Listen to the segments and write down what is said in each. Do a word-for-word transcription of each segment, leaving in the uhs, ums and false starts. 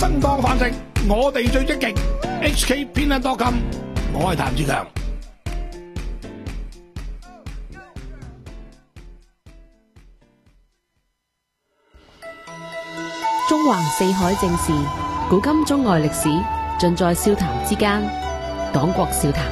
新方範式，我哋最積極 H K 偏得多金，我係譚志強。 中橫四海正事，古今中外歷史，盡在笑談之間。黨國笑談。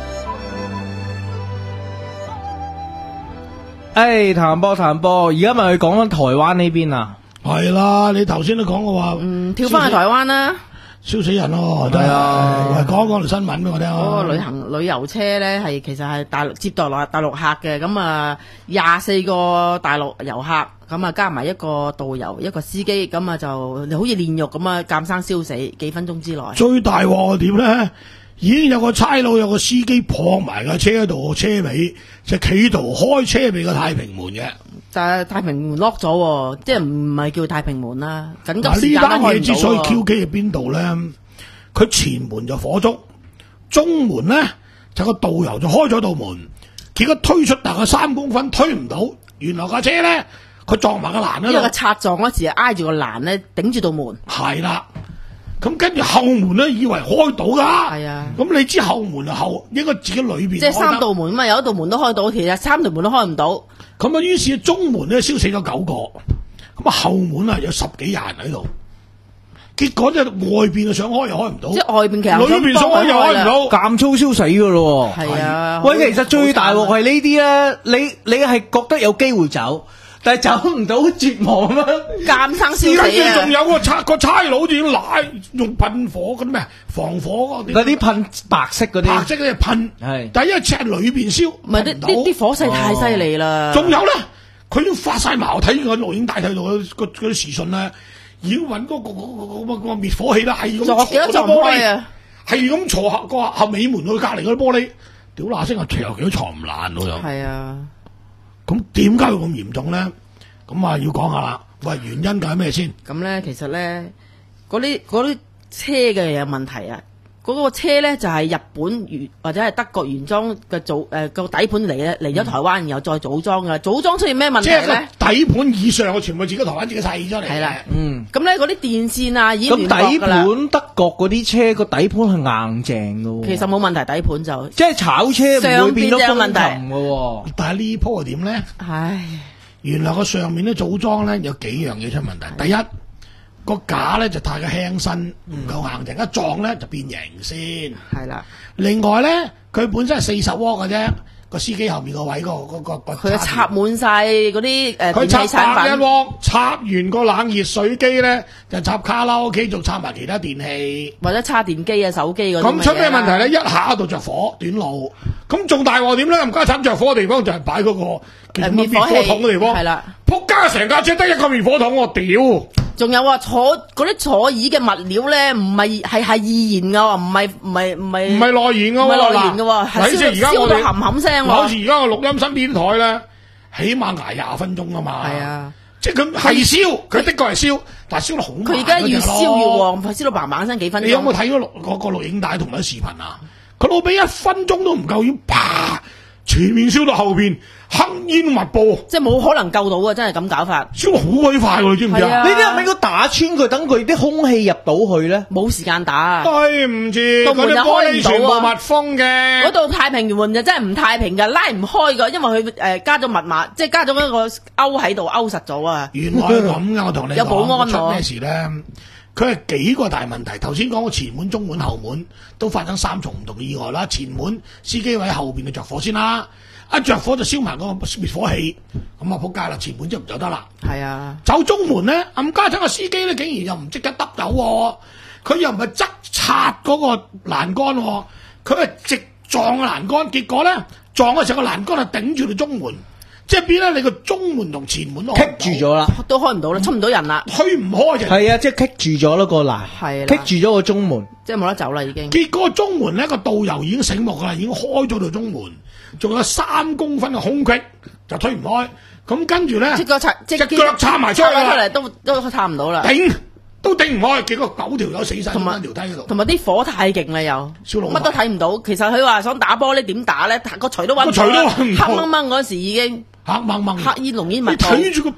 誒，譚波譚波，而家咪去講緊台灣呢邊啊？ 係啦，你頭先都講過話， 嗯，跳翻去台灣啦， 燒死人咯， 係啊， 喂，講講條新聞俾我聽啊。 嗰個旅行旅遊車咧係其實係大陸接待落大陸客嘅，咁啊廿四個大陸遊客，咁啊加埋一個導遊一個司機，咁啊就好似煉獄咁啊，監生燒死幾分鐘之內。 最大鑊係點咧？已經有個差佬有個司機撲埋架車度車尾，就企圖開車尾個太平門嘅。 但係太平門 lock 咗，即係唔係叫太平門啦。緊急時呢間都開唔到。 單嘢之所以 Q K 喺邊度咧？佢前門就火燭，中門咧就個導遊就開咗道門，結果推出大概三公分推唔到，原來架車咧佢撞埋個欄嗰度。 因為個擦撞嗰時挨住個欄咧，頂住道門。 係啦。咁跟住後門咧，以為開到噶， 係啊。 咁你知後門啊後應該自己裏邊， 即係三道門嘛，有一道門都開到，其實三道門都開唔到。 咁啊，於是中門咧燒死咗九個，咁啊後門啊有十幾人喺度，結果就外邊啊想開又開唔到， 即係外邊其實裏邊想開又開唔到， 咁粗燒死噶咯。 係啊。 喂，其實最大鑊係呢啲咧，你你係覺得有機會走？但係走唔到，絕望啊！ 監生燒死啊！ 跟住仲有個差個差佬仲要拉用噴火嗰啲咩防火嗰啲， 嗰啲噴白色嗰啲， 白色嗰啲噴。 係， 但係因為只係裏邊燒， 唔係啲啲啲火勢太犀利啦。 仲有咧，佢都發晒矛，睇個錄影帶睇到嗰嗰嗰啲時訊咧，已經揾嗰個嗰個嗰個滅火器啦，係咁鑿幾多鑿玻璃啊！ 係咁鑿下個後尾門去隔離嗰啲玻璃，屌嗱聲啊！其實幾多床唔爛喎又。 係啊。 咁點解會咁嚴重咧？咁啊要講下啦。喂，原因係咩先？ 咁咧，其實咧，嗰啲嗰啲車嘅有問題啊。嗰、嗰個車咧就係、係、日本原或者係德國原裝嘅組誒個底盤嚟嘅，嚟咗台灣然後再組裝嘅。組裝出現咩問題咧？ 即係底盤以上嘅全部自己台灣自己砌出嚟。 係啦， 嗯。 咁咧嗰啲電線啊已經咁底盤德國嗰啲車個底盤係硬淨嘅喎。 其實冇問題，底盤就即係炒車唔會變咗風琴嘅喎。 但係呢鋪係點咧？ 唉， 原來個上面咧組裝咧有幾樣嘢出問題。第一，個架咧就太過輕身，唔夠硬淨，一撞咧就變形先。 係啦。 另外咧，佢本身係四十窩嘅啫，個司機後面個位個嗰個個佢插滿晒嗰啲誒電器產百一品。 窩，插完個冷熱水機咧就插卡拉 OK，仲插埋其他電器， 或者插電機啊、手機嗰啲。 咁出咩問題咧？一下度着火短路，咁仲大鑊點咧？唔家產着火嘅地方就係擺嗰個叫咩滅火筒嘅地方。 係啦， 仆街成架車得一個滅火筒，我屌！ 仲有啊，坐嗰啲坐椅嘅物料咧，唔係係係易燃噶，唔係唔係唔係唔係內燃噶， 唔係內燃噶，係燒燒到冚冚聲。 好似而家個錄音身邊台咧，起碼挨廿分鐘啊嘛。 係啊， 即係佢係燒，佢的確係燒，但係燒得好慢。 佢而家越燒越旺，燒到嘭嘭聲幾分鐘。 你有冇睇嗰錄嗰個錄影帶同埋視頻啊？佢老俾一分鐘都唔夠，要啪全面燒到後邊，黑煙密布， 即係冇可能救到啊！真係咁搞法， 燒得好鬼快喎，你知唔知啊？ 呢啲係咪應該打穿佢，等佢啲空氣入到去咧？ 冇時間打啊！ 對唔住， 道門就開唔到啊！ 全部密封嘅， 嗰度太平門就真係唔太平㗎，拉唔開㗎，因為佢誒加咗密碼，即係加咗一個勾喺度勾實咗啊！ 原來係咁㗎，我同你講有保安出咩事咧？佢係幾個大問題，頭先講個前門、中門、後門都發生三重唔同嘅意外啦。前門司機位後邊就着火先啦，一着火就燒埋個滅火器，咁啊仆街啦！前門就唔走得啦。係啊， 走中門咧，暗家陣個司機咧竟然又唔即刻揼走喎，佢又唔係側擦嗰個欄杆喎，佢係直撞個欄杆，結果咧撞嘅時候個欄杆係頂住到中門。即係變咧，你個中門同前門都棘住咗啦， 都開唔到啦，出唔到人啦， 推唔開嘅。 係啊，即係棘住咗咯個欄， 係棘住咗個中門， 即係冇得走啦已經。 結果中門咧個導遊已經醒目啦，已經開咗道中門，仲有三公分嘅空隙就推唔開。咁跟住咧， 隻腳插隻腳插埋出嚟， 都都插唔到啦。 頂都頂唔開，結果九條友死晒，同埋條梯嗰度。 同埋啲火太勁啦，又乜都睇唔到。其實佢話想打玻璃點打咧，個錘都揾唔到，黑掹掹嗰時已經。 黑掹掹， 黑煙濃煙密布， 你睇住佢啪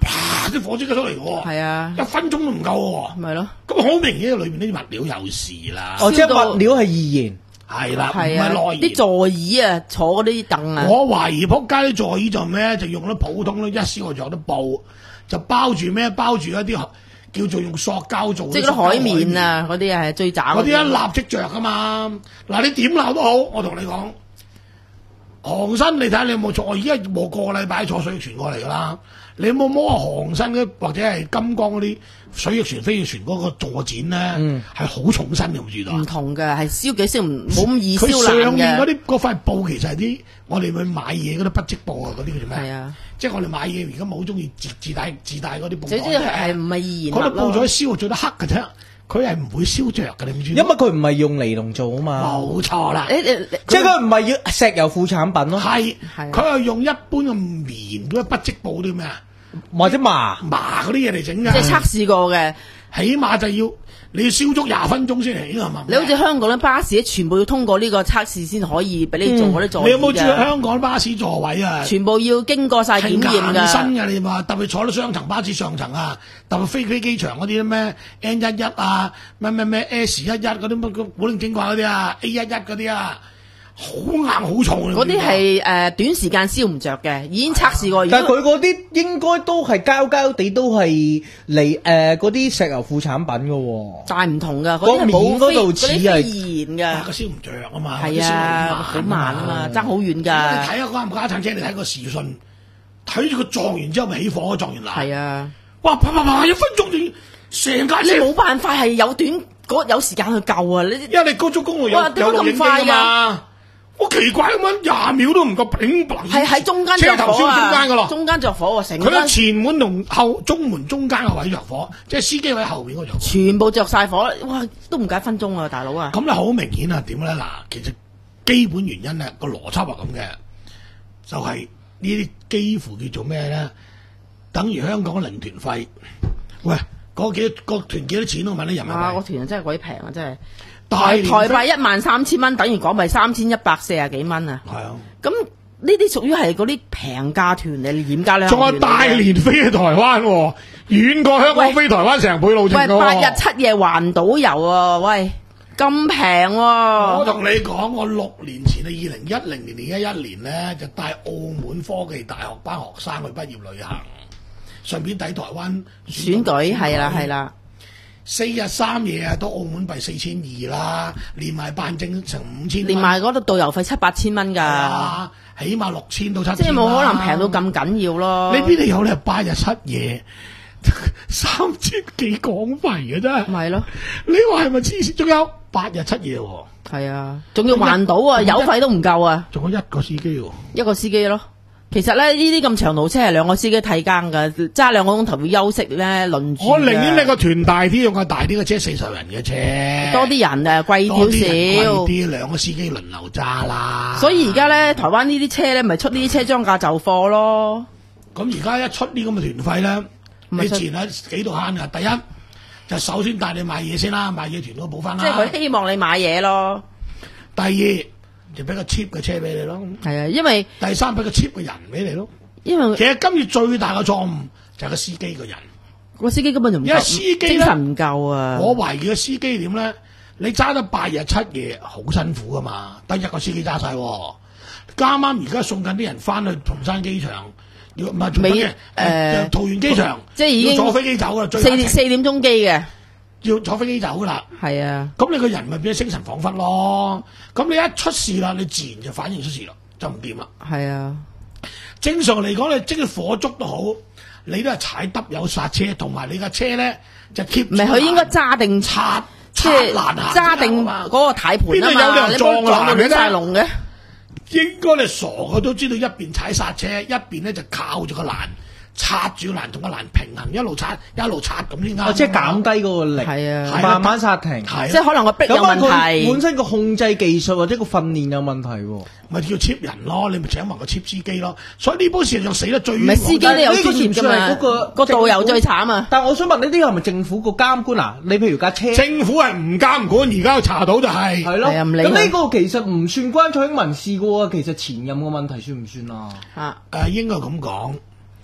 啲火即刻出嚟喎， 係啊， 一分鐘都唔夠喎， 咪咯， 咁好明顯裏邊啲物料有事啦， 哦，即係燒到物料係易燃。 係啦，唔係啊， 係內啲座椅啊，坐嗰啲凳啊， 我懷疑仆街啲座椅就咩，就用咗普通咧一燒就有得布，就包住咩，包住一啲叫做用塑膠做， 即係嗰啲海綿啊，嗰啲係最渣嗰啲一立即着噶嘛。嗱，你點鬧都好，我同你講，航身你睇下你有冇坐？我而家冇個禮拜坐水翼船過嚟噶啦，你有冇摸下航身嘅或者係金剛嗰啲水翼船、飛翼船嗰個座墊咧？係好、嗯、重身嘅，唔知道。 唔同嘅，係燒幾燒唔冇咁易燒佢爛上面嗰嘅。 啲嗰塊布其實係啲我哋去買嘢嗰啲不織布啊，嗰啲叫做咩？ 係啊， 即係我哋買嘢而家冇好中意自自帶自帶嗰啲布袋總之係唔係易燃嗰啲物咯？ 布咗燒最得黑嘅啫，佢係唔會燒着嘅，你唔知？ 因為佢唔係用尼龍做啊嘛， 冇錯啦。 誒誒， 即係佢唔係要石油副產品咯， 係， 係啊佢係用一般嘅棉嗰啲不織布啲咩啊， 或者麻麻嗰啲嘢嚟整㗎。 即係測試過嘅。 起碼就要你要燒足廿分鐘先嚟係嘛？ 你好似香港啲巴士，全部要通過呢個測試先可以俾你做嗰啲座椅㗎。 你有冇注意香港巴士座位啊？ 全部要經過晒檢驗係硬身㗎。 嘅，你話特別坐到雙層巴士上層啊，特別飛飛機場嗰啲咩 N 一一啊，咩咩咩 S 一一嗰啲乜古靈精怪嗰啲啊 ，A 一一嗰啲啊，好硬好重啊！ 嗰啲係誒短時間燒唔着嘅，已經測試過。 但係佢嗰啲應該都係膠膠地，都係嚟誒嗰啲石油副產品嘅喎。 但係唔同㗎，嗰啲係面冇嗰度似飛嗰啲係飛燃㗎。 但係佢燒唔着啊嘛， 係啊，好慢啊嘛，爭好遠你㗎。 睇下嗰架家產車，你睇個時訊，睇住佢撞完之後咪起火，撞完嗱， 係啊， 哇啪啪啪一分鐘就成架你車， 冇辦法係有短嗰有時間去救啊！你因為你高速公路有哇點解有錄影機咁快㗎啊嘛，好奇怪咁樣廿秒都唔夠，砰砰係喺中間着車頭燒火中間噶咯啊！，中間着火啊！成佢喺間前門同後中門中間個位着火，即係司機位後邊嗰着火。 全部着晒火，哇！都唔夠一分鐘啊，大佬啊！ 咁咧好明顯啊，點咧嗱？其實基本原因咧個邏輯係咁嘅，就係呢啲幾乎叫做咩咧？等於香港嘅零團費。喂，嗰幾個團幾多錢我問你人民啊， 幣？ 個團真係鬼平啊，真係大台年飛台幣一萬三千蚊，等於港幣三千一百四十幾蚊啊！ 係啊， 咁呢啲屬於係嗰啲平價團嚟，嚴價兩仲有大年飛去台灣喎，遠過香港飛台灣成倍路程喂， 㗎喎八日七夜環島遊啊！喂，咁平喎！ 我同你講，我六年前啊，二零一零年而家一年咧，就帶澳門科技大學班學生去畢業旅行，順便抵台灣選舉係啦係啦， 四日三夜啊，都澳門幣四千二啦，連埋辦證成五千， 連埋嗰度導遊費七八千蚊㗎， 啊，起碼六千到七千， 即係冇可能平到咁緊要咯。 你邊度有咧？八日七夜三千幾港幣嘅啫， 咪係咯， 你話係咪黐線？仲有八日七夜喎， 係啊，仲要環島啊， 一油費都唔夠啊， 仲有一個司機喎。 一個司機咯。其實咧，呢啲咁長途車係兩個司機替更㗎，揸兩個鐘頭要休息咧，輪住㗎。 我寧願你個團大啲，用個大啲嘅車，四十人嘅車， 多啲人啊，貴多啲人貴少少。 啲，兩個司機輪流揸啦。 所以而家咧，台灣呢啲車咧，咪出呢啲車裝價就貨咯。 咁而家一出呢咁嘅團費咧， 咪出你前喺幾度慳㗎？第一就首先帶你買嘢先啦，買嘢團都補翻啦。 即係佢希望你買嘢咯。 第二就俾個 cheap 嘅車俾你咯。 係啊，因為第三俾個 cheap 嘅人俾你咯。 因為其實今次最大嘅錯誤就係個司機個人。 個司機根本就唔夠， 因為司機呢精神唔夠啊。 我懷疑個司機點咧？你揸得八日七夜好辛苦噶嘛，得一個司機揸晒。啱啱而家送緊啲人翻去松山機場，要唔係未誒誒桃園機場， 即係已經要坐飛機走噶啦，最四點四點鐘機嘅， 要坐飛機走噶啦。 係啊， 咁你個人咪變咗精神恍惚咯。咁你一出事啦，你自然就反應出事啦，就唔掂啦。 係啊， 正常嚟講，你即係火燭都好，你都係踩得有剎車，同埋你架車咧就 keep 唔係佢應該揸定擦即係擦爛下揸定嗰個軚盤啊邊度有嘛， 人你冇撞到亂撞爛嘅啫晒龍嘅。 應該你傻嘅都知道，一邊踩剎車，一邊咧就靠住個欄，擦住個欄同個欄平衡，一路擦一路擦咁先啱。 哦，即係減低嗰個力， 係啊慢慢剎停。 係即係可能個壁有問咁佢題本。身個控制技術或者個訓練有問題喎。 咪叫 cheap 人咯，你咪請埋個 cheap 司機咯。所以呢波事實上死得最唔係司機都有專業㗎呢個算唔算係嘛嗰個， 個導遊最慘啊！ 但我想問呢啲係咪政府個監管啊？你譬如架車政府係唔監管，而家查到就係、 係咯， 係啊唔理佢咁呢個其實唔算關蔡英文事嘅喎，其實前任嘅問題算唔算啊？ 嚇， 誒、應該咁講。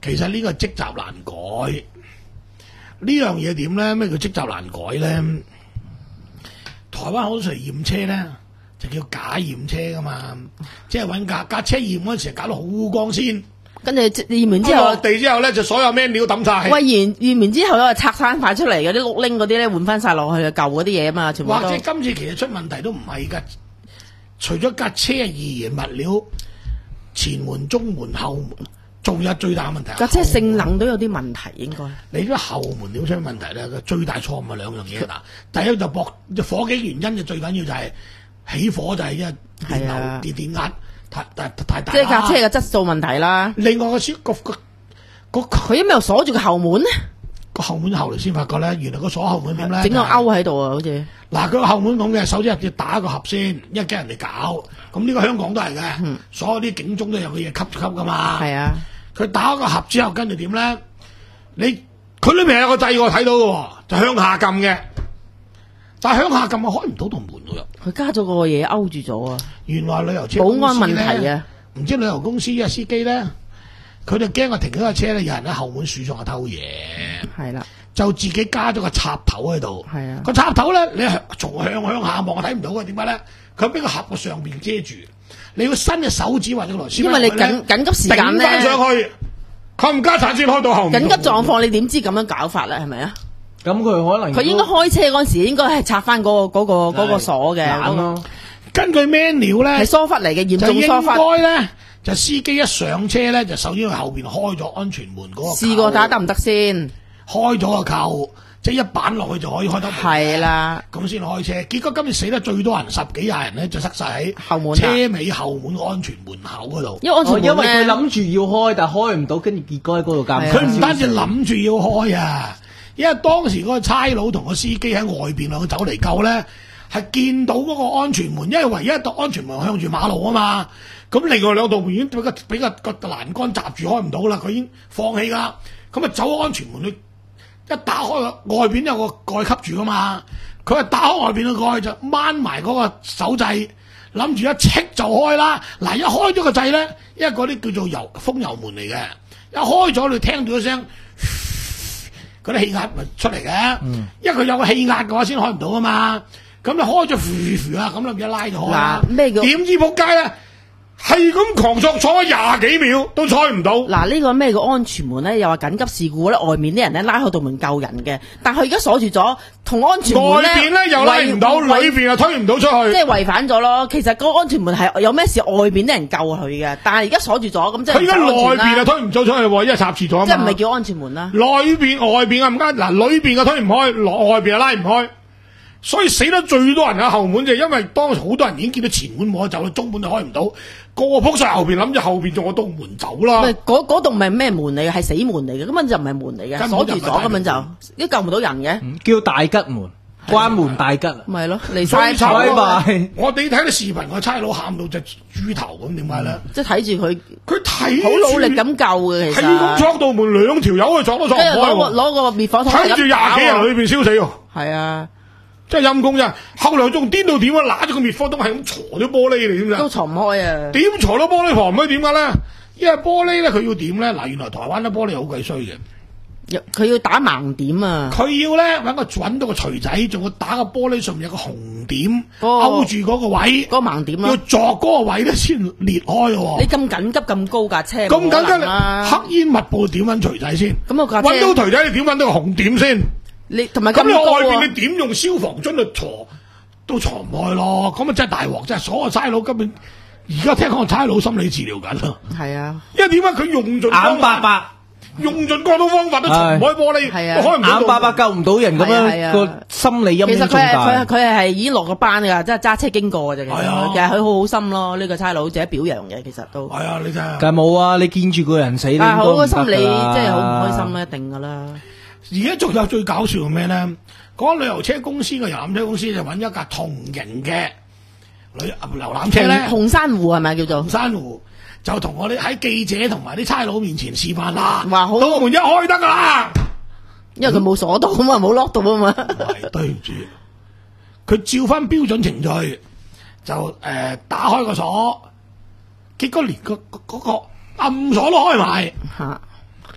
其實呢個積習難改，呢樣嘢點咧？咩叫積習難改咧？台灣好多時驗車咧，就叫假驗車噶嘛，即係揾架架車驗嗰陣時搞到好光鮮， 跟住驗完之落後， 地之後咧就所有咩料抌晒。 喂，驗驗完之後咧拆散塊出嚟嘅啲碌拎嗰啲咧換翻晒落去嘅舊嗰啲嘢啊嘛，全部都或者今次其實出問題都唔係㗎，除咗架車係易燃物料，前門、中門、後門，仲有最大嘅問題。 架車性能都有啲問題，應該。 你啲後門點出問題咧？最大錯誤係兩樣嘢嗱，第一就駁火警原因就最緊要就係起火就係因為電流係啊電電壓太太太大啦。 即係架車嘅質素問題啦。 另外個小個個個佢因為又鎖住個後門咧， 個後門後嚟先發覺咧，原來個鎖後門點咧？ 整個勾喺度啊，好似。 嗱，佢個後門咁嘅，首先要打個盒先，因為驚人哋搞。咁呢個香港都係嘅， 嗯所有啲警鐘都有個嘢吸吸噶嘛。 係啊， 佢打個盒之後，跟住點咧？你佢裏面有個掣我睇到嘅喎，就向下撳嘅。但係向下撳我開唔到道門㗎。 佢加咗個嘢勾住咗啊！ 原來旅遊車保公司安問題咧， 啊！ 唔知旅遊公司嘅司機咧，佢就驚我停咗架車咧，有人喺後門樹上偷嘢。 係啦， 就自己加咗個插頭喺度， 係啊個插頭咧，你係從向向下望，我睇唔到嘅，點解咧？佢俾個盒個上邊遮住，你要伸隻手指或者螺絲， 因為你緊緊急時間頂翻上咧， 去，冚家鏟先開到後面。 緊急狀況你點知咁樣搞法咧？係咪啊？ 咁佢可能佢應該開車嗰陣時應該係拆翻嗰個嗰個嗰個鎖嘅，嗰個懶咯。 根據 manual 咧， 係疏忽嚟嘅，嚴就應重疏忽。 該咧，就司機一上車咧，就首先去後邊開咗安全門嗰個。 試過睇下得唔得先？ 開咗個扣，即係一板落去就可以開得門。 係啦， 咁先開車。結果今次死得最多人十幾廿人咧，就塞晒喺後門啊車尾後門個安全門口嗰度。 因為安全哦，因為佢門咧， 諗住要開，但係開唔到，跟住結果喺嗰度監。 係啊佢唔單止諗住要開啊，因為當時嗰個差佬同個司機喺外邊兩個走嚟救咧，係見到嗰個安全門，因為唯一一道安全門向住馬路啊嘛。咁另外兩道門已經俾個俾個個欄杆閘住開唔到啦，佢已經放棄啦。咁啊走安全門去。一打開個外邊有個蓋吸住噶嘛，佢係打開外邊個蓋就掹埋嗰個手掣，諗住一戚就開啦。嗱，一開咗個掣咧，因為嗰啲叫做油風油門嚟嘅，一開咗你聽到一聲，嗰啲氣壓咪出嚟嘅。嗯、因為佢有個氣壓嘅話先開唔到啊嘛。咁你開咗呼呼啊，咁你一拉就開啦。 嗱咩叫點知仆街咧？係咁狂作坐咗廿幾秒都開唔到。 嗱呢個咩叫安全門咧？又話緊急事故咧，外面啲人咧拉開道門救人嘅，但係佢而家鎖住咗，同安全門外邊咧又拉唔到，裏違邊又推唔到出去。 即係違反咗咯。其實嗰個安全門係有咩事，外邊啲人救佢嘅，但係而家鎖住咗，咁即係佢而家內邊啊， 啊推唔到出去喎，因為插住咗啊嘛。 即係唔係叫安全門啦？ 內邊外邊啊唔啱，嗱裏邊啊推唔開，內外邊啊拉唔開，所以死得最多人喺後門就係因為當時好多人已經見到前門冇得走啦，中門就開唔到，個個撲晒後邊諗住後邊仲有道門走啦。 喂，嗰嗰棟唔係咩門嚟嘅，係死門嚟嘅，根本就唔係門嚟嘅， 根本鎖住咗， 就唔係大根本就門都救唔到人嘅， 叫大吉門，關門大吉啊！ 咪係咯，離最晒慘拜啊拜我哋睇到視頻個差佬喊到隻豬頭咁，點解咧？ 即係睇住佢佢睇好努力咁救嘅，其係咁實闖道門，兩條友去闖都闖唔跟住攞個開喎， 攞個滅火筒睇住廿幾人裏邊燒死喎。 係啊， 真係陰公啫！後來仲癲到點啊？揦住個滅火筒係咁鋤咗玻璃嚟，點都㗎？ 藏唔開啊！ 點鋤到玻璃旁唔可以點解咧？因為玻璃咧，佢要點咧？嗱，原來台灣啲玻璃好鬼衰嘅， 佢要打盲點啊！ 佢要咧揾個揾到個錘仔，仲要打個玻璃上面有個紅點嗰個勾住嗰個位， 嗰個盲點要咯。 鑿嗰個位咧先裂開嘅喎。 你咁緊急咁高架車， 咁緊冇可能急啦！ 黑煙密布，點揾錘仔先？ 咁個架車揾到錘仔，你點揾到個紅點先？ 你同埋咁你咁高啊外邊你點用消防樽去鋤都鋤唔開咯？咁啊真係大鑊！真係所有差佬根本而家聽講差佬心理治療緊啦。 係啊， 因為點解佢用盡眼白白， 用盡各種方法都鋤唔開玻璃， 係啊都開唔到眼白白救唔到人咁係啊係啊樣，個心理陰其實佢影重係佢係大。 佢係係已經落個班㗎，即係揸車經過嘅啫。其實係啊其實佢好好心咯，呢個差佬值得表揚嘅。其實都， 係啊，你睇下。 梗係冇啊！你見住個人死，你但係好個個心理即係好唔開心啦，一定㗎啦。 而家仲有最搞笑係咩咧？嗰、個旅遊車公司嘅遊覽車公司就揾一架同型嘅旅遊覽車咧， 紅珊瑚係咪叫做紅？珊瑚就同我哋喺記者同埋啲差佬面前示範啦。 話好道門一開得㗎啦。 因為佢冇鎖到啊嘛，冇 lock 到啊嘛。 係對唔住，佢照翻標準程序就誒、呃、打開個鎖，結果連個嗰個暗鎖都開埋。 嚇！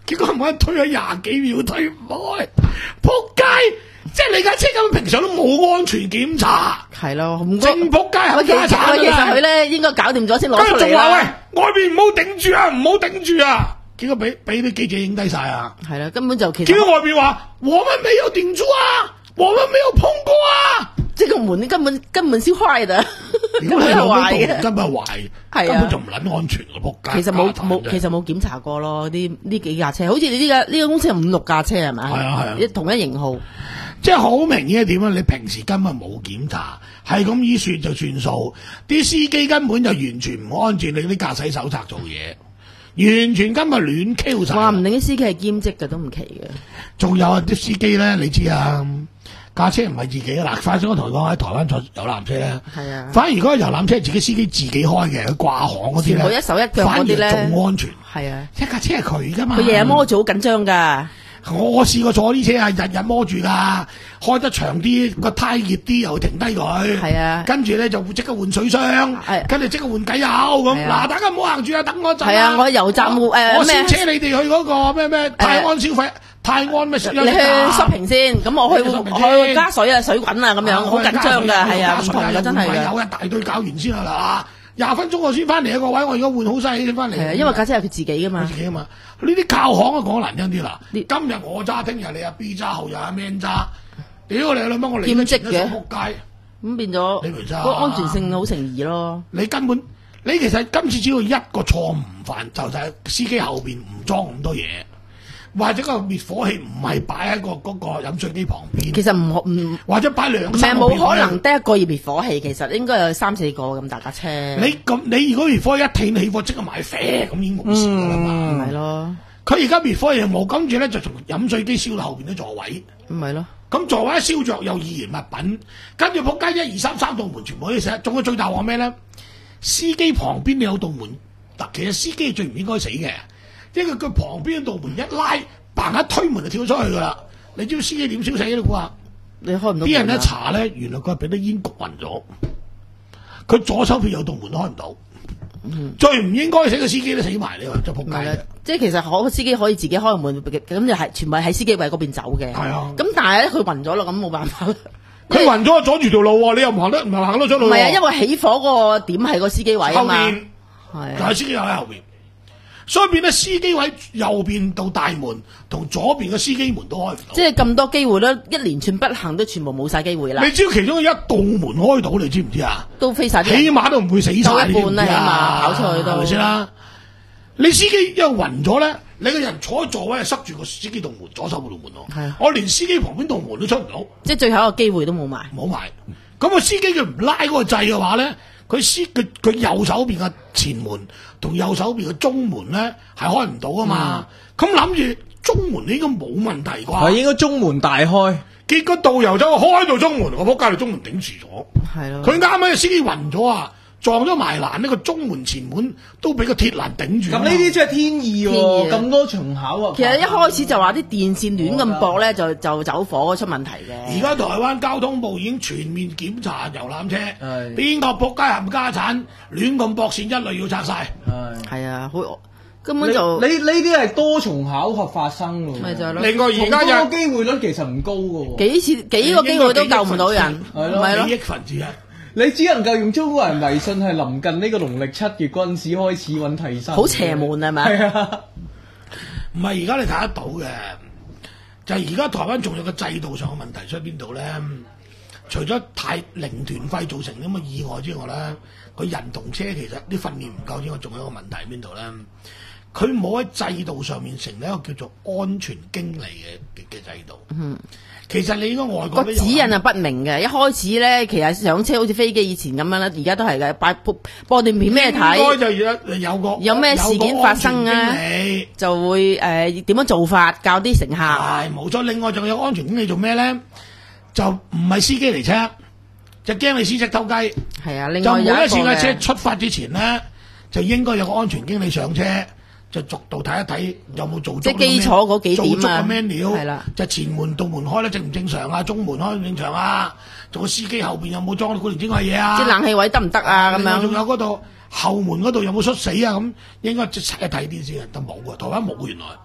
結果唔可以推咗廿幾秒推唔開，仆街！即係你架車根本平常都冇安全檢查， 係咯，唔該正仆街冚其實家產其實佢啊！ 咧應該搞掂咗先攞跟住仲話出嚟啦。 喂，外邊唔好頂住啊，唔好頂住啊！結果俾俾啲記者影低晒啊！ 係啦，根本就其實結果外邊話我們沒有頂住啊，我們沒有碰過啊！ 即係個門根本根本燒壞的， 如果你老母壞嘅。 道門根本係壞， 係啊根本就唔撚安全個仆街。 其實冇家產啫冇其實冇檢查過咯，呢呢幾架車，好似你呢架呢個公司有五六架車係咪？ 係啊係啊一同一型號。 即係好明顯係點啊？你平時根本冇檢查，係咁依說就算數。啲司機根本就完全唔按住你啲駕駛手冊做嘢，完全今日亂 Q 晒。 話唔定啲司機係兼職嘅都唔奇嘅。 仲有啊啲司機咧，你知啊，架車唔係自己嗱，快咗我同你講喺台灣坐遊覽車咧， 係啊反而如果遊覽車係自己司機自己開嘅，佢掛行嗰啲全部咧， 一手一腳反而嗰啲咧仲安全。 係啊， 一架車係佢噶嘛， 佢日日摸住好緊張㗎。 我試過坐啲車啊，日日摸住噶，開得長啲，個胎熱啲又停低佢。 係啊跟住咧就會即刻換水箱， 係跟住即刻換偈油咁。 係啊嗱，大家唔好行住啊，等我一陣。 係啊我喺油站我誒咩我先車你哋去嗰個咩咩泰安消費，泰安咩？ 你去 shopping 先，咁我去你去 shopping 我去先加水啊、水滾啊咁樣，好緊張㗎，係啊，唔同㗎，真係㗎。 有一大堆搞完先啦，廿分鐘我先翻嚟一個位，我而家換好晒先翻嚟。 係啊，因為架車係佢自己㗎嘛自。己啊嘛，呢啲靠行啊講難聽啲啦。 呢今日我揸，聽日你阿 B 揸，後日阿 Man 揸。屌你老母，我理得兼職嘅前一手仆街。 咁變咗你明咋個安全性好成疑咯。 你根本你其實今次只要一個錯誤唔犯，就就係司機後邊唔裝咁多嘢，或者個滅火器唔係擺喺個嗰個飲水機旁邊， 其實唔可唔或者擺兩唔係三個冇可滅火器能得一個要滅火器，其實應該有三四個咁大架車。 你咁你如果滅火器一停起火，即刻買啡，咁已經冇事噶啦嘛。 唔係咯， 佢而家滅火器又冇，跟住咧就從飲水機燒到後邊啲座位。 唔係咯， 咁座位一燒着有易燃物品，跟住仆街一二三三道門全部都要寫。仲有最大鑊咩咧？司機旁邊你有道門，嗱，其實司機最唔應該死嘅，因為佢旁邊道門一拉，嘭一推門就跳出去噶啦。你知道司機點燒死你估下？ 你開唔到門啊。 啲人一查咧，原來佢係俾啲煙焗暈咗，佢左手邊有道門都開唔到。 嗯最唔應該死嘅司機都死埋，你話真係仆唔係啦街。 即係其實可司機可以自己開門，咁就係全部喺司機位嗰邊走嘅。 係啊咁但係咧佢暈咗咯，咁冇辦法啦。 佢暈咗阻住條路喎，你又唔行得，唔係行得出路喎。 唔係啊，因為起火嗰個點係個司機位啊嘛。 後邊係啊就係司機位喺後邊，所以變咗司機位右邊到大門同左邊嘅司機門都開唔到。 即係咁多機會咧，一連串不幸都全部冇晒機會啦你，只要其中一道門開到，你知唔知啊？ 都飛晒啲人。 起碼都唔會死晒， 到一半啦你知唔知啊起碼跑出去都係咪先啦？你司機因為暈咗咧，你個人坐喺座位係塞住個司機道門，左手嗰道門咯。 係啊我連司機旁邊道門都出唔到， 即係最後一個機會都冇埋。 冇埋。咁個司機佢唔拉嗰個掣嘅話咧，佢司佢佢右手邊嘅前門同右手邊嘅中門咧係開唔到噶嘛。咁諗住中門應該冇問題係啩？ 應該中門大開。 結果導遊走開到中門，我仆街，條中門頂住咗。 係咯。 佢啱啱個司機暈咗啊，撞咗埋欄，呢個中門前門都俾個鐵欄頂住。 咁呢啲真係天意天喎， 意啊咁多重巧啊！ 其實一開始就話啲電線亂咁駁咧，就就走火出問題嘅。 而家台灣交通部已經全面檢查遊覽車， 係邊個仆街冚家產亂咁駁線，一律要拆晒。 係係啊，好根你本就你呢啲係多重巧合發生喎。 咪就係咯。 另外而而家有家個機會率其實唔高嘅喎。 幾次幾個機會都救唔到人， 係咯咪咯幾。億分之一。 你只能夠用中國人迷信係臨近呢個農曆七月嗰陣時開始揾替身。 好邪門係咪？ 係啊， 唔係而家你睇得到嘅，就係而家台灣仲有個制度上嘅問題出喺邊度咧？除咗太零團費造成咁嘅意外之外咧，佢人同車其實啲訓練唔夠之外，仲有一個問題喺邊度咧？佢冇喺制度上面成立一個叫做安全經理嘅嘅制度。嗯，其實你應該外國個都有指引啊不明嘅，一開始咧其實上車好似飛機以前咁樣啦，而家都係嘅，擺播播段片咩應該睇， 就有有個有咩事件發生啊有個安全經理就會誒點樣做法，教啲乘客。 係冇錯，另外仲有安全經理做咩咧？就唔係司機嚟 check，就驚你司機偷雞。 係啊，另就外有一個每一次架車嘅出發之前咧，就應該有個安全經理上車，就逐度睇一睇有冇做足即係基礎嗰幾點啊做足個 menu 係啦就前門道門開得正唔正常啊，中門開唔正常啊，仲有司機後邊有冇裝啲古靈精怪嘢啊？ 即係冷氣位得唔得啊？咁另外仲樣有嗰度後門嗰度有冇摔死啊？咁應該即係睇一睇啲先，但冇啊，台灣冇原來，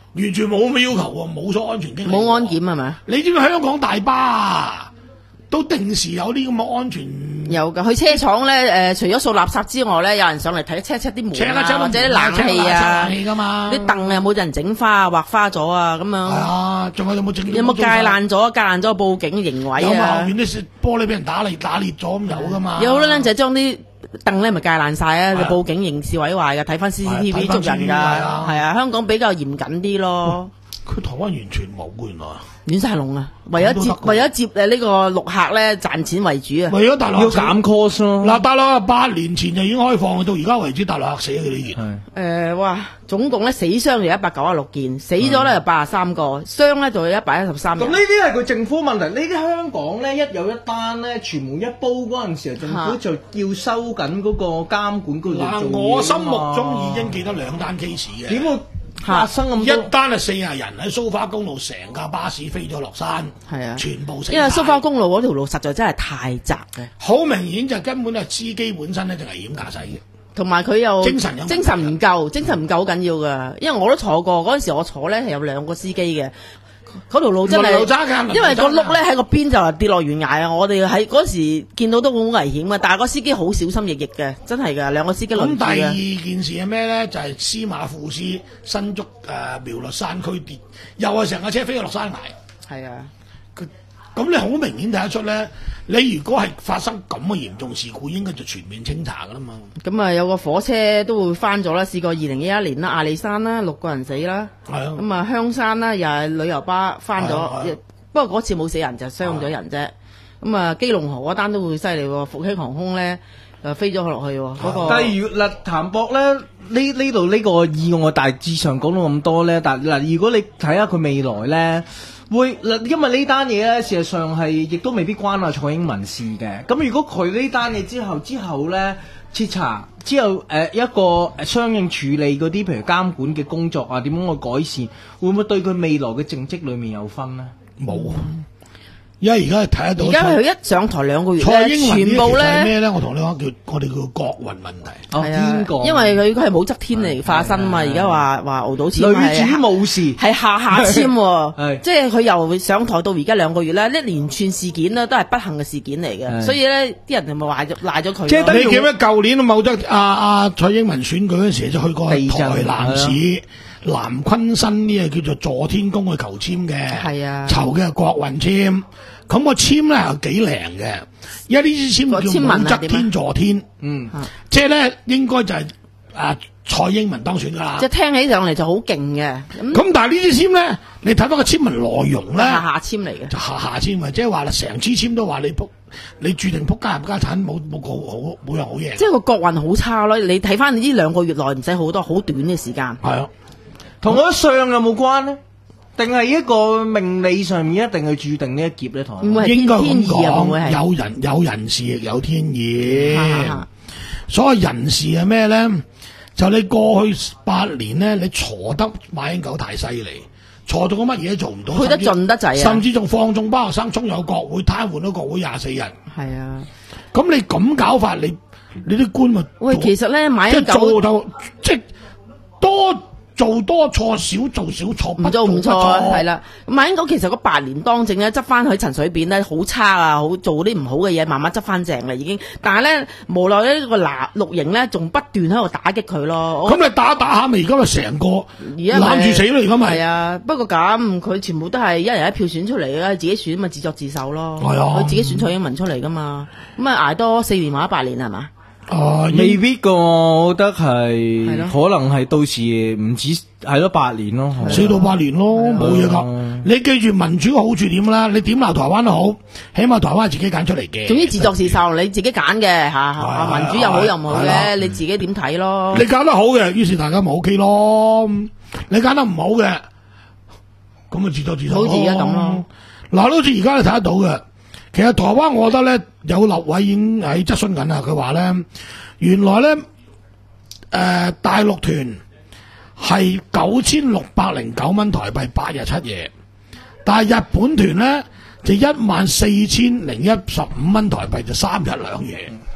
完全冇咩要求喎，冇所安全經理喎， 冇安檢係咪？ 你知唔知香港大巴啊，都定時有啲咁嘅安全？ 有噶，去車廠咧，誒，除咗掃垃圾之外咧，有人上嚟睇 check check 啲門啊， 車啦車啦或者啲冷氣啊， 冷氣㗎嘛， 啲凳有冇人整花啊、畫花咗啊，咁係樣。 啊，仲有有冇整？ 有冇界爛咗？界爛咗報警刑位有冇後啊？ 面啲玻璃俾人打裂打裂咗咁有㗎嘛？ 有好多僆仔將啲凳咧咪界爛晒啊，就係啊報警刑事毀壞㗎，睇翻 C C T V 係睇返捉人 C C T V 㗎， 係啊係啊，香港比較嚴謹啲咯。 佢台灣完全冇㗎原來。 亂晒龍啊！為咗接咁都得㗎為咗接誒呢個陸客咧賺錢為主啊！ 為咗大陸客死要減 cost 咯。 嗱，大陸八年前就已經開放，到而家為止大陸客死咗幾多件？ 係誒、呃，哇！總共咧死傷就一百九十六件，死咗咧就八十三個，傷咧就有一百一十三人。 咁呢啲係佢政府問題，呢啲香港咧一有一單咧，傳媒一煲嗰陣時候，政府就要收緊嗰個監管嗰度做嘢嗱， 㗎嘛我心目中已經記得兩單 case 嘅。 點會發生咁多？ 一單係四廿人喺蘇花公路，成架巴士飛咗落山， 係啊全部死晒。 因為蘇花公路嗰條路實在真係太窄嘅， 好明顯就根本係司機本身咧就危險駕駛嘅。 同埋佢又精神有問題精神唔夠，精神唔夠好緊要噶。因為我都坐過嗰陣時，我坐咧係有兩個司機嘅。嗰條路真係輪流揸㗎， 因為個輪流揸㗎轆咧喺個邊就跌落懸崖啊！我哋喺嗰時見到都好危險啊，但係個司機好小心翼翼嘅，真係㗎，兩個司機輪咁第住嘅。 二件事係咩咧？就係、司馬庫斯新竹誒、呃、苗栗山區跌，又係成架車飛咗落山崖。 係啊。 咁你好明顯睇得出咧，你如果係發生咁嘅嚴重事故，應該就全面清查噶啦嘛。 咁啊，有個火車都會翻咗啦，試過二零一一年啦，阿里山啦，六個人死啦。 係啊， 咁啊，香山啦，又係旅遊巴翻咗係啊係啊， 不過嗰次冇死人，就傷咗人啫。咁啊，基隆河嗰單都會犀利喎，復興航空咧誒飛咗落去喎，嗰個。 但係如嗱譚博咧，呢呢度呢個意外大致上講到咁多咧，但嗱如果你睇下佢未來咧。會嗱，因為呢單嘢咧，事實上係亦都未必關阿蔡英文事嘅。咁如果佢呢單嘢之後之後咧徹查之後，誒、呃、一個相應處理嗰啲譬如監管嘅工作啊，點樣去改善，會唔會對佢未來嘅政績裡面有分咧？ 冇。因為而家睇得到， 而家佢一上台兩個月咧， 蔡英文全部呢係咧咩咧？我同你講叫我哋叫國運問題。 哦， 係啊邊個？ 因為佢佢係武則天嚟化身啊嘛，而家話話熬到簽女係主無事。 係下下簽喎， 係即係佢由上台到而家兩個月咧，一連串事件咧都係不幸嘅事件嚟嘅， 係所以咧啲人就咪賴咗賴咗佢咯。 即係等於你記唔記得舊年某得阿阿蔡英文選舉嗰陣時就去過地震台南市南昆新呢個叫做佐天宮去求簽嘅， 係啊籌嘅係國運簽。咁個簽咧係幾靈嘅，因為呢支簽個簽叫武則文係點啊天助天， 嗯， 即係咧應該就係、啊蔡英文當選噶啦。 即係聽起上嚟就好勁嘅，咁咁但係呢支簽咧，你睇翻個簽文內容咧， 下下簽嚟嘅。 就下下簽嘅，即係話啦，成支簽都話你撲，你注定撲家入家產，冇冇好好冇人好嘢。 即係個國運好差咯，你睇翻呢兩個月內唔使好多，好短嘅時間。 係啊， 同嗰相有冇關咧？定係一個命理上面一定係注定呢一劫咧？台灣唔會係應該咁天意啊會唔會講， 係有人有人事亦有天意。 哈哈哈所謂人事係咩咧？就你過去八年咧，你坐得馬英九太犀利，坐到個乜嘢都做唔到， 去得甚至盡得滯啊甚至仲放縱包學生衝入國會，癱瘓咗國會廿四日。 係啊， 咁你咁搞法，你你啲官咪喂，其實咧馬即係英九做到即係多做多錯，少做少錯， 唔做唔不錯，係啦。馬英九其實嗰八年當政咧，執翻佢陳水扁咧，好差啊，好做啲唔好嘅嘢，慢慢執翻正啦已經。但係咧，無奈呢個藍綠營咧，仲不斷喺度打擊佢咯。我咁你打打下咪而家咪成個而家咪攬住死咯，而家咪係啊，不過咁佢全部都係一人一票選出嚟嘅，自己選咪自作自受咯。 係啊佢自己選蔡英文出嚟噶嘛，咁啊捱多四年或者八年係嘛？ 啊未必噶，我覺得係係咯可能係到時唔止係咯八年咯，係四到八年咯，冇嘢係啊噶。你記住民主嘅好處點啦？你點鬧台灣都好，起碼台灣係自己揀出嚟嘅。 總之自作自受，你自己揀嘅嚇嚇，民主又好又唔好係啦嘅，你自己點睇咯？ 你揀得好嘅，於是大家咪 OK 咯。你揀得唔好嘅，咁咪自作自受咯。 好似而家咁咯。 嗱，好似而家你睇得到嘅，其實台灣我覺得咧有立委已經喺質詢緊啦。佢話咧，原來咧誒、呃、大陸團係九千六百零九蚊台幣八日七夜，但係日本團咧就一萬四千零一十五蚊台幣就三日兩夜。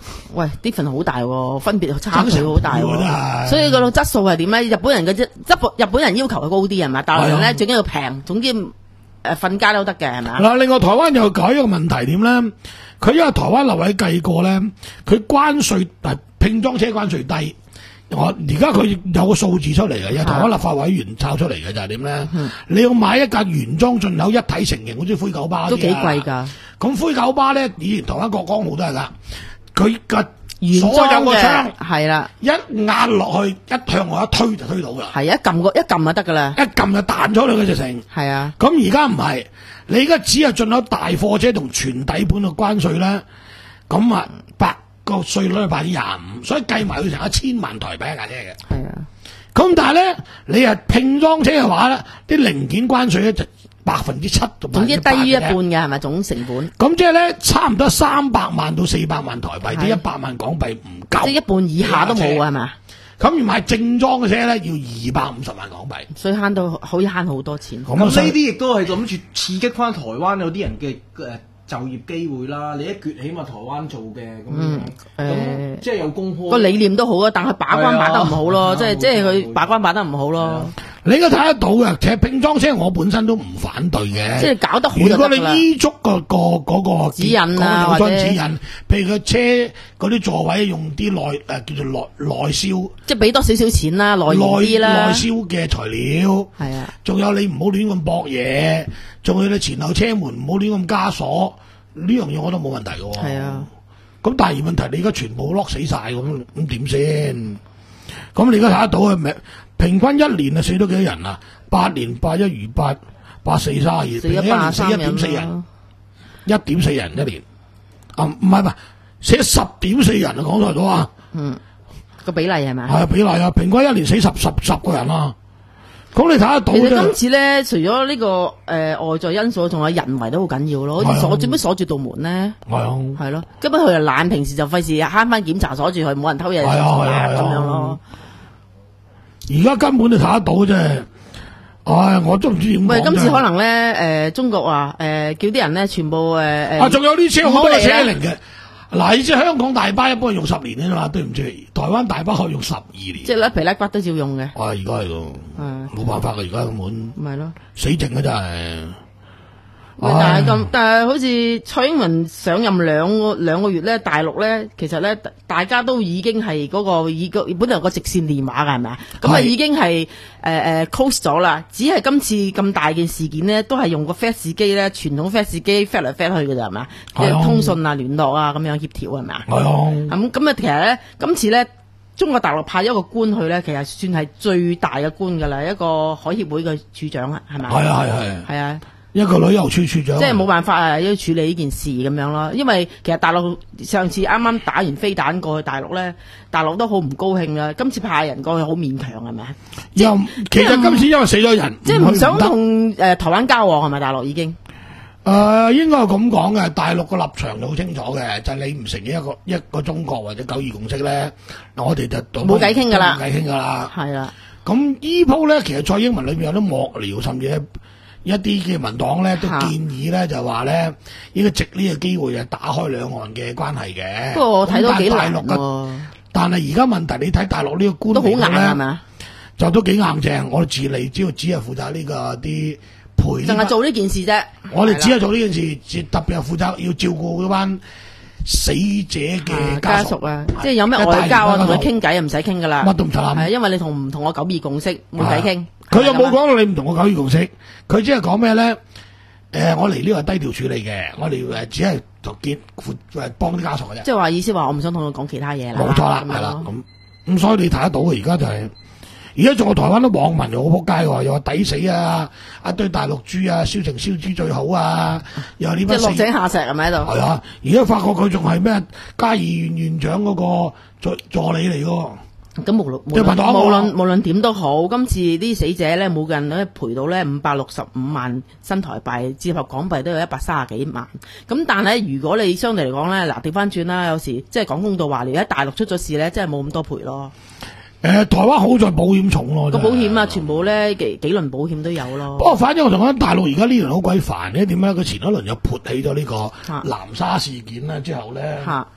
喂，啲份好大喎，分別差距好大爭成倍喎真喎， 係所以個質素係點咧？日本人嘅質，日本人要求係高啲係咪？大陸人係啊咧最緊要平，總之誒瞓街都得嘅係咪啊？ 嗱，另外台灣又搞一個問題點咧？佢因為台灣立委計過咧，佢關稅誒拼裝車關稅低。我而家佢有個數字出嚟嘅，有台灣立法委員抄出嚟嘅就係點咧？ 嗯你要買一架原裝進口一體成型，好似灰狗巴都幾啲啊貴㗎。 咁灰狗巴咧，以前台灣國光號都係㗎，佢嘅所原裝有個槍嘅係啦， 一壓落去，一向外一推就推到㗎啦， 係一撳個一撳就得㗎啦， 一撳就彈咗你嘅直情。 係啊。 咁而家唔係，你而家只係進口大貨車同全底盤嘅關稅咧，咁啊百個稅率係百分之廿五，所以計埋佢成一千萬台幣一架車嘅。 係啊， 咁但係咧，你係拼裝車嘅話咧，啲零件關稅咧就百分之七到百總之分之八低於一半嘅啫。 嘅係咪總成本？ 咁即係咧，差唔多三百萬到四百萬台幣， 係即一百萬港幣唔夠。 即係一半以下都冇啊，係咪？ 咁要買正裝嘅車咧，要二百五十萬港幣。 所以慳到可以慳好多錢。 咁啊， 咁呢所以啲亦都係諗住刺激翻台灣有啲人嘅誒就業機會啦。你一崛起嘛，台灣做嘅咁樣， 嗯咁誒即係有公開個理念都好啊，但係把關把得唔好咯，即係係啊即係佢把關把得唔好咯， 你而家睇得到嘅，其實拼裝車我本身都唔反對嘅。 即係搞得好如果你就得㗎啦。 依足個個嗰個指引啊嗰個有或者張指引，譬如佢車嗰啲座位用啲內誒叫做內內銷即係俾多少少錢啦，耐用啲內啦內，銷嘅材料。 係啊， 仲有你唔好亂咁駁嘢，仲有你前後車門唔好亂咁加鎖，呢樣嘢我都冇問題嘅喎。 係啊， 咁但係問題你而家全部 lock 死晒咁，咁點先？咁你而家睇得到嘅咪平均一年啊死咗幾多人啊？八年八一如八，八四卅二， 死平均一咗八三年死一點四人人， 咯， 一點四人一年。啊，唔係唔係，死咗十點四人啊！講台到啊， 嗯，個比例係咪？ 係啊，比例啊，平均一年死十十十個人啊。咁你睇得到其實今啫。 次咧，除咗呢、個誒、呃外在因素，仲有人為都好緊要咯。好似係啊鎖做咩鎖住道門咧？ 係啊。 係咯，根本佢又懶，平時就費事慳翻檢查鎖住佢，冇人偷嘢係啊係啊係啊咁樣咯。 而家根本你睇得到啫。唉，我都唔知點講喂，今次真係可能咧，誒、中國話誒、叫啲人咧，全部誒誒， 啊，仲有啲車好多係唔好嚟啦車齡嘅。嗱，你知香港大巴一般係用十年嘅嘛，對唔住，台灣大巴可以用十二年。 即係甩皮甩骨都照用嘅， 啊，而家係咯， 嗯冇辦法嘅，而家根本咪咯。 死剩嘅真係。 喂但係咁，但係好似蔡英文上任兩個兩個月咧，大陸咧其實咧大家都已經係嗰、個已個本來有個直線電話㗎係咪啊？咁啊係已經係誒誒 close 咗啦，只係今次咁大件事件咧，都係用個 fax 機咧，傳統 fax 機 fax 嚟 fax 去㗎咋係咪啊？即係啊係通訊啊、聯絡啊咁樣協調係咪啊？ 係啊， 咁咁啊，其實咧，今次咧，中國大陸派一個官去咧，其實算係最大嘅官㗎啦，一個海協會嘅處長啊，係咪？ 係啊係係係啊。 一個旅遊處處長， 即係冇辦法啊，要處理呢件事咁樣咯。因為其實大陸上次啱啱打完飛彈過去大陸咧，大陸都好唔高興啦。今次派人過去好勉強係咪啊？ 又其實今次因為死咗人， 即係唔想去得同誒台灣交往係咪？大陸已經誒、呃，應該係咁講嘅。大陸個立場就好清楚嘅，就係、你唔承認一個一個中國或者九二共識咧，我哋就冇偈傾㗎啦冇偈傾㗎啦。 係啦， 咁依鋪咧，其實蔡英文裏邊有啲幕僚，甚至一啲嘅民黨咧都嚇建議咧，就話咧應該藉呢個機會啊，打開兩岸嘅關係嘅。 不過我睇到幾難咁但係大陸嘅， 喎， 但係而家問題，你睇大陸呢個官都好硬僚咧， 係咪啊？ 就都幾硬正。我哋治理只要只係負責呢、個啲陪， 淨係做呢件事啫。 我哋只係係做呢件事，只特別係負責要照顧嗰班死者啦嘅啊家屬屬啊，即係有咩外交啊，同佢傾偈啊，唔使傾噶啦。 乜都唔使諗係因為你同唔同我九二共識冇偈傾。 佢又冇係咪咁啊講到你唔同我九二共識，佢只係講咩咧？誒、我嚟呢個係低調處理嘅，我哋誒只係就見負誒幫啲家屬嘅啫。 即係話意思話，我唔想同佢講其他嘢啦。 冇錯啦， 咁樣係啦， 咯咁咁所以你睇得到嘅而家就係、而家仲有台灣啲網民又好撲街喎，又話抵死啊，一堆大陸豬啊，燒成燒豬最好啊，又話呢即班死係落井下石係咪喺度？ 係啊！而家發覺佢仲係咩嘉義縣縣長嗰個助助理嚟㗎。 咁無論無論即係拍檔喎無論無論點都好，今次啲死者咧每個人咧賠到咧五百六十五萬新台幣，折合港幣都有一百三十幾萬。咁但係如果你相對嚟講咧，嗱調翻轉啦，有時即係講公道話，你喺大陸出咗事咧，真係冇咁多賠咯。 誒、台灣好在保險重咯， 個真係保險啊，全部咧幾幾輪保險都有咯。 不過反正我同講大陸而家呢輪好鬼煩嘅，點解佢前一輪又潑起咗呢個嚇南沙事件咧之後咧， 嚇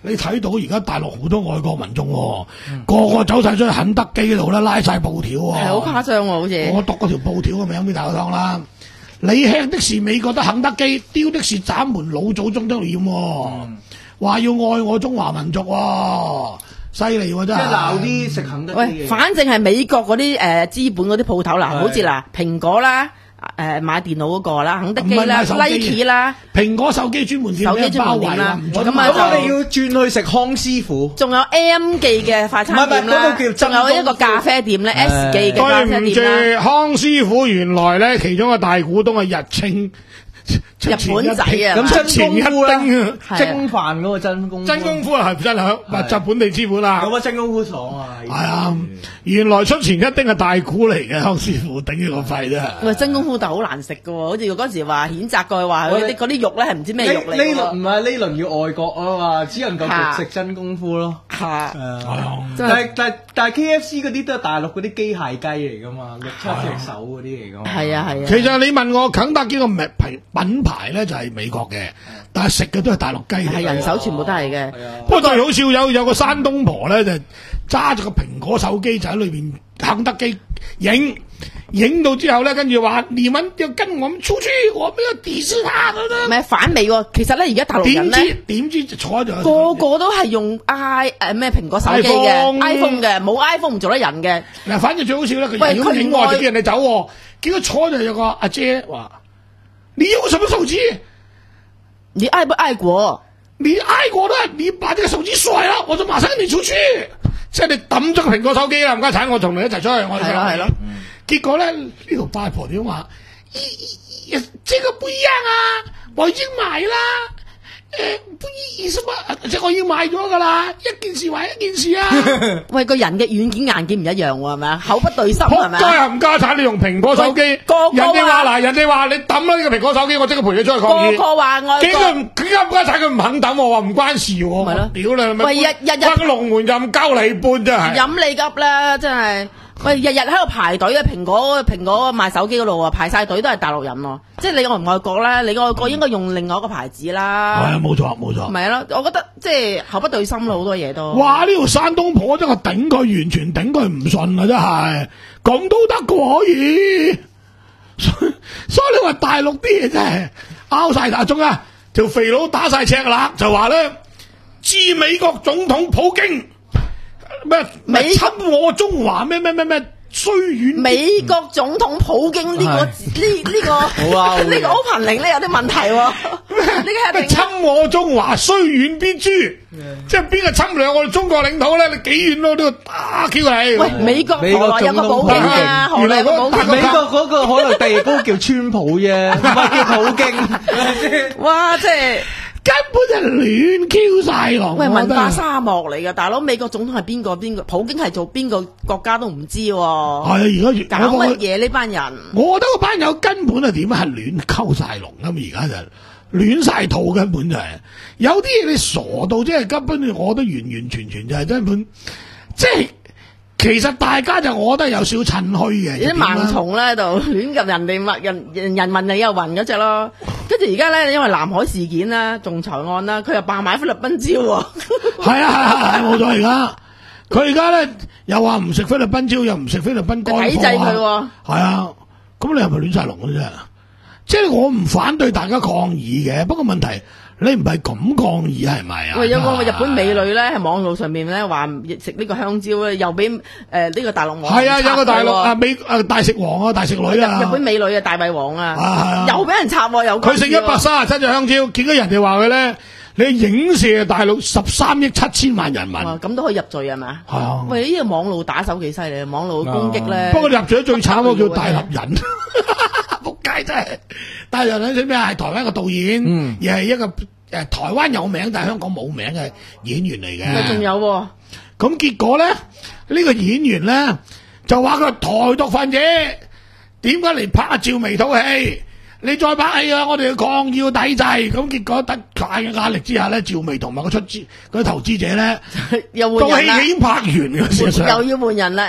你睇到而家大陸好多外國民眾、喎，嗯、個個走晒出去肯德基度咧，拉晒布條喎， 係好誇張喎，好似我讀嗰條布條嘅名俾大家聽啦。你吃的是美國的肯德基，丟的是咱們老祖宗的臉、喎，話、嗯、要愛我中華民族、喎，犀利喎真係。 即係鬧啲食肯德基嘅。 喂，反正係美國嗰啲誒資本嗰啲鋪頭啦，好似嗱蘋果啦。誒買電腦嗰個啦，肯德基啦 ，Nike 啦， 蘋果手機專門店， 手機專門店啦， 咁啊我哋要轉去食康師傅， 仲有 M 記嘅快餐店啦，仲有一個咖啡店咧 ，S 記嘅咖啡店啦。 康師傅原來咧其中嘅大股東係日清。 日本仔啊， 咁真功夫啦， 啊、 蒸飯嗰個真功夫， 真功夫係真響，咪就本地資本啦。 咁啊真功夫爽啊！ 係啊，原來出前一丁係大股嚟嘅，康師傅頂住個肺啫。 喂，真功夫就好難食噶，好似嗰時話譴責過話嗰啲嗰啲肉咧係唔知咩肉嚟。 呢輪唔係呢輪要外國啊嘛，只能夠食真功夫咯。 係， 但係但係但係 K F C 嗰啲都係大陸嗰啲機械雞嚟噶嘛，六七隻手嗰啲嚟噶嘛。 係啊係啊。 其實你問我肯德基個名品牌咧就係美國嘅，但係食嘅都係大陸雞嚟。 係人手全部都係嘅。 不過最好笑有有個山東婆咧就揸住個蘋果手機就喺裏邊肯德基影影到之後咧，跟住話你們要跟我們出去，我們要抵制他咁樣。 唔係反美喎，其實咧而家大陸人咧點知就坐喺度， 個個都係用 i 誒咩蘋果手機嘅 iPhone 嘅，冇 iPhone 唔做得人嘅。 嗱，反正最好笑咧，佢影影我就叫人哋走，結果坐就有個阿姐話。你用什麼手機？ 你愛不愛國？ 你愛國的，你把這個手機甩了，我就馬上跟你出去。即係你抌咗個蘋果手機啦，唔該產，我同你一齊出去。我係咯係咯。 嗯、結果咧呢條八婆點話？咦，這個不一樣啊！我已經買啦。誒，不意思嘛，即係我已經買咗噶啦，一件事還一件事啊！ 喂，個人嘅軟件硬件唔一樣喎，係咪啊？口不對心係咪啊？ 仆街冚家產，你用蘋果手機，人哋話嗱，人哋話你抌啦呢個蘋果手機，我即刻陪你出去抗議。 個個話愛國， 幾個佢冚家產佢唔肯抌，我話唔關事喎。 咪咯， 屌你咪！ 喂，日日日翻龍門任交你搬真係。 飲你急啦，真係。喂，日日喺度排隊啊！蘋果蘋果賣手機嗰度啊，排晒隊都係大陸人喎。即係你愛唔愛國咧？你愛國應該用另外一個牌子啦。 係啊，冇錯冇錯。 咪係咯，我覺得即係口不對心咯，好多嘢都。 哇！呢條山東婆真係頂佢，完全頂佢唔順啊！真係咁都得嘅可以。所以所以你話大陸啲嘢真係拗晒大中啊！條肥佬打晒赤啦，就話咧，致美國總統普京。咩？美侵我中華咩咩咩咩衰遠？ 美國總統普京呢、這個呢呢、這個呢個 opening 咧有啲問題喎、哦。呢個係侵我中華雖遠必誅，即係邊個侵略我哋中國領土咧？你幾遠咯？呢個打 Q 你。 喂，美國何來有個普京啊？何來有個普京？ 美國嗰個可能第二個叫川普啫，唔係叫普京。 哇！即係。 根本就亂 Q 晒咯！ 喂，文化沙漠嚟噶，大佬美國總統係邊個？邊個？普京係做邊個國家都唔知喎。係啊， 而家搞乜嘢呢班人？ 我覺得嗰班友根本係點啊？係亂溝晒龍咁，而家就亂晒肚，根本就係、是、有啲嘢你傻到即係根本，我覺得完完全全就係根本即係。其實大家就我覺得有少趁虛嘅， 有啲盲從咧就亂入人哋物人人人民你又暈嗰隻咯，跟住而家咧因為南海事件啦、仲裁案啦，佢又扮買菲律賓蕉喎。係啊係啊係冇錯，而家佢而家咧又話唔食菲律賓蕉，又唔食菲律賓乾貨， 抵制佢喎。 係啊，咁你係咪亂晒龍嘅啫？即係我唔反對大家抗議嘅，不過問題。你唔係咁抗議係咪啊？ 喂，有個日本美女咧，喺網路上面咧話食呢個香蕉咧，又俾誒呢個大陸網係啊，有個大陸啊美啊大食王啊大食女啊， 日本美女啊大胃王啊， 啊又俾人插喎，又佢食一百三十七隻香蕉，見到人哋話佢咧，你影射大陸十三億七千萬人民， 咁都可以入罪係咪？ 係啊。 喂，呢個網路打手幾犀利，網路攻擊咧。 不過入罪最慘嗰個叫大立人，仆街真係大立人係咩啊？係台灣個導演， 嗯， 而係一個。誒，台灣有名但係香港冇名嘅演員嚟嘅。 仲有喎， 咁結果咧，呢、呢個演員咧就話佢台獨分子，點解嚟拍趙薇套戲？你再拍戲啊，我哋要抗議要抵制。咁結果得大嘅壓力之下咧，趙薇同埋個出資嗰啲投資者咧， 又換人啦。 套戲已經拍完嘅，事實上又要換人啦。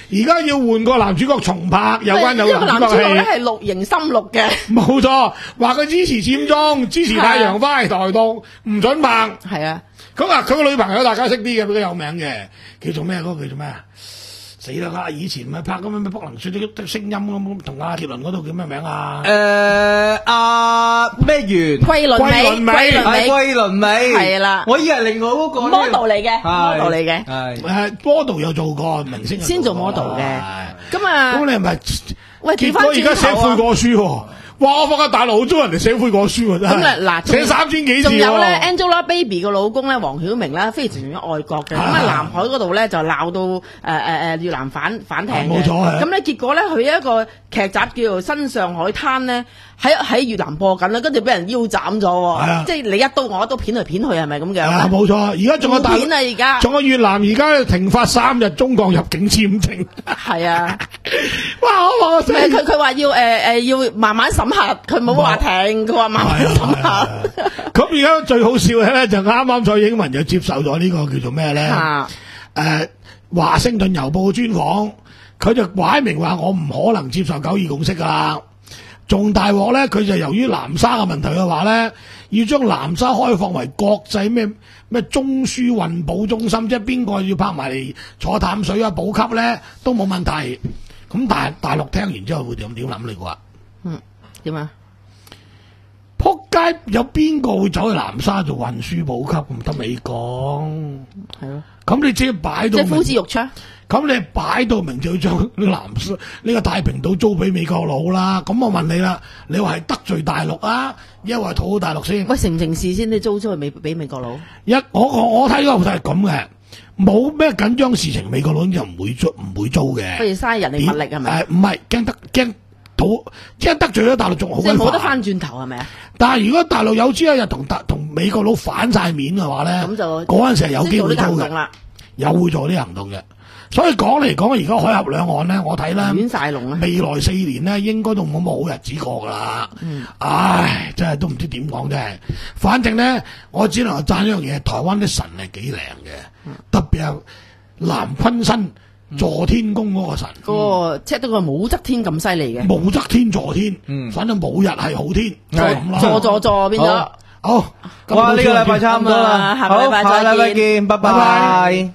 而家要換個男主角重拍有關有因為個男男主角戲。 主角咧係綠營深綠嘅， 冇錯，話佢支持佔中，支持太陽花嚟台獨，唔准拍。 係啊， 咁啊，佢個女朋友大家識啲嘅，比較有名嘅，叫做咩？嗰、個叫做咩啊？死啦！啊，以前咪拍咁樣咩不能説的聲音咁，同阿傑倫嗰度叫咩名啊？ 誒阿咩源桂綸鎂， 桂綸鎂桂綸係鎂桂綸鎂係啦我以為另外嗰個 model 嚟嘅係 ，model 嚟嘅， 係誒 model 有做過，明星有先做過 model 嘅係。 咁啊咁你係咪？ 喂， 結調翻果而家寫轉頭啊！ 悔過書喎。哇！我發覺大陸好中意人哋寫悔過書喎，真係。 咁咧嗱，仲寫三千幾字喎。 仲有咧，Angelababy 個老公咧，黃曉明咧，非常愛國嘅。咁啊， 係南海嗰度咧就鬧到誒誒誒越南反反艇嘅。 冇錯係咁咧結果咧，佢有一個劇集叫做《新上海灘》咧，喺喺越南播緊啦，跟住俾人腰斬咗喎。 係啊即係你一刀我一刀，片嚟片去係咪咁樣？ 啊，冇錯，而家仲有大陸片啊！而家仲有越南而家停發三日中國入境簽證。 係啊， 哇！我我唔係佢佢話要誒誒要慢慢審核，佢冇話停，佢話慢慢審係啊核。 咁而家最好笑嘅咧，就啱啱蔡英文就接受咗呢個叫做咩咧？ 啊誒華盛頓郵報專訪，佢就擺明話我唔可能接受九二共識噶啦。仲大鑊咧，佢就由於南沙嘅問題嘅話咧，要將南沙開放為國際咩咩中樞運補中心，即係邊個要拍埋嚟坐淡水啊補給咧都冇問題。咁大大陸聽完之後會點點諗你估啊？ 嗯，點啊？ 撲街有邊個會走去南沙做運輸補給咁得你講？ 係咯， 咁你即係擺到明即係呼之欲出。 咁你擺到明就要將呢個南沙呢個太平島租俾美國佬啦。咁我問你啦，你話係得罪大陸啊，抑或係討好大陸先？ 喂，成唔成事先？你租出去美俾美國佬？ 一我我我睇嗰個係咁嘅，冇咩緊張事情，美國佬就唔會租唔會租嘅。 不如嘥人力物力係咪？ 誒唔係驚得驚討，即係得罪咗大陸仲好即係鬼煩。 冇得翻轉頭係咪啊？ 但係如果大陸有朝一日同大同美國佬反晒面嘅話咧， 咁就嗰陣時係有機會租嘅即係做呢個行動，啦， 有會做呢個行動嘅。所以講嚟講，而家海峽兩岸咧，我睇咧亂晒龍啊！ 未來四年咧，應該都冇乜好日子過噶啦。 嗯唉，真係都唔知點講真係。反正咧，我只能夠讚一樣嘢，台灣啲神係幾靚嘅， 嗯特別係南昆生坐天宮嗰個神， 嗰個即係到個武則天咁犀利嘅， 武則天坐天， 嗯反正冇日係好天，就係咁啦。 坐坐坐變咗好。 好，咁哇！呢個禮拜差差唔多啦， 下個禮拜好下個禮拜再見見，拜拜拜拜。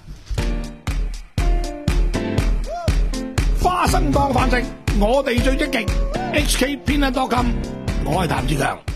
花生當飯食，我哋最積極。H K 偏得多金，我係譚志強。